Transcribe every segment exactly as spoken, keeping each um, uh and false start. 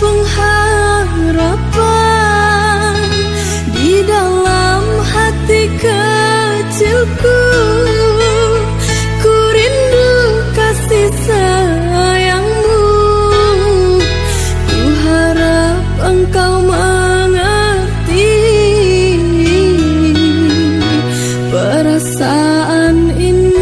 tabung harapan di dalam hati kecilku. Ku rindu kasih sayangmu. Ku harap engkau mengerti perasaan ini.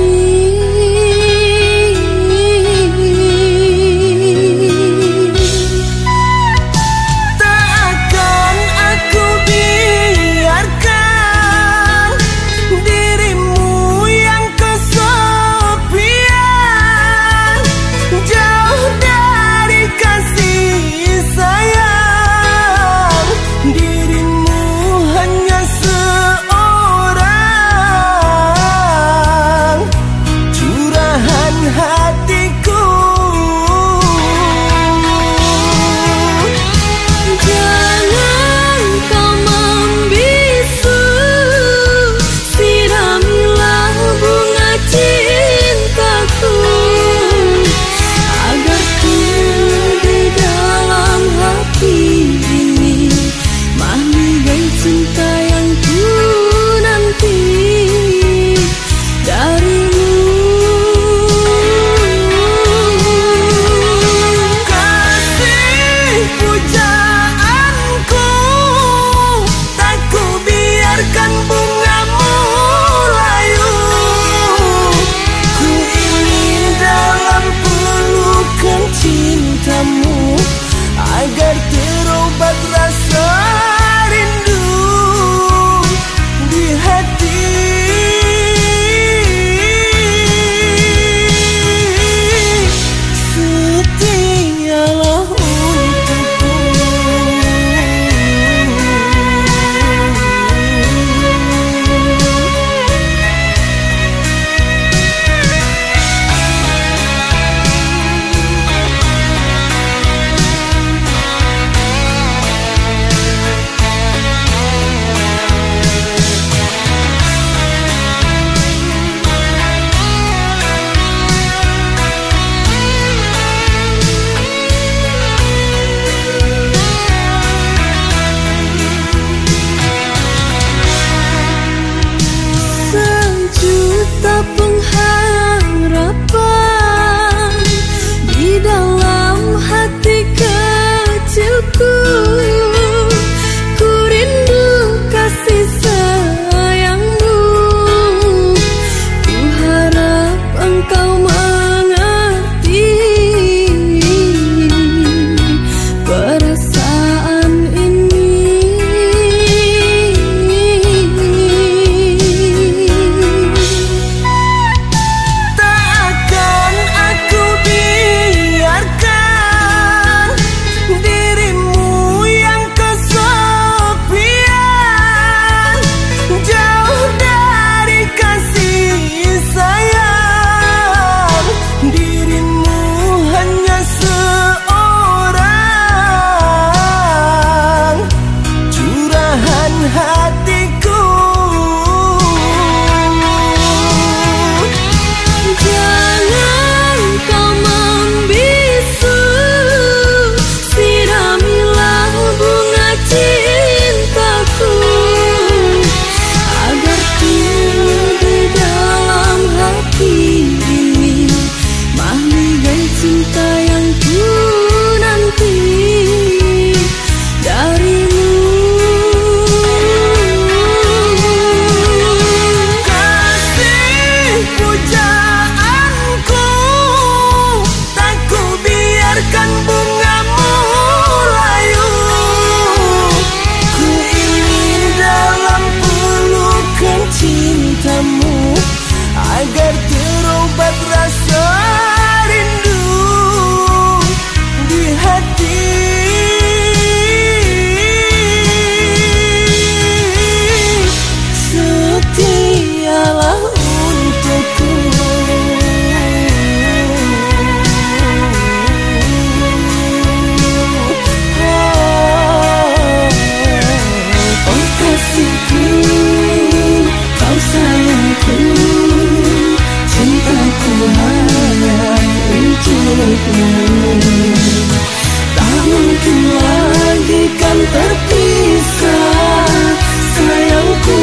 Agar terobat rasa rindu di hati. Setialah untukku. Tabung harapan di dalam hati kecilku. Ku rindu kasih sayangmu. Ku harap engkau mengerti perasaan ini. Agar terobat rasa rindu di hati. Setialah untukku. Oh kasihku, kau sayangku. Cintaku hanya untukmu. Tak Tak mungkin lagi kan terpisah sayangku.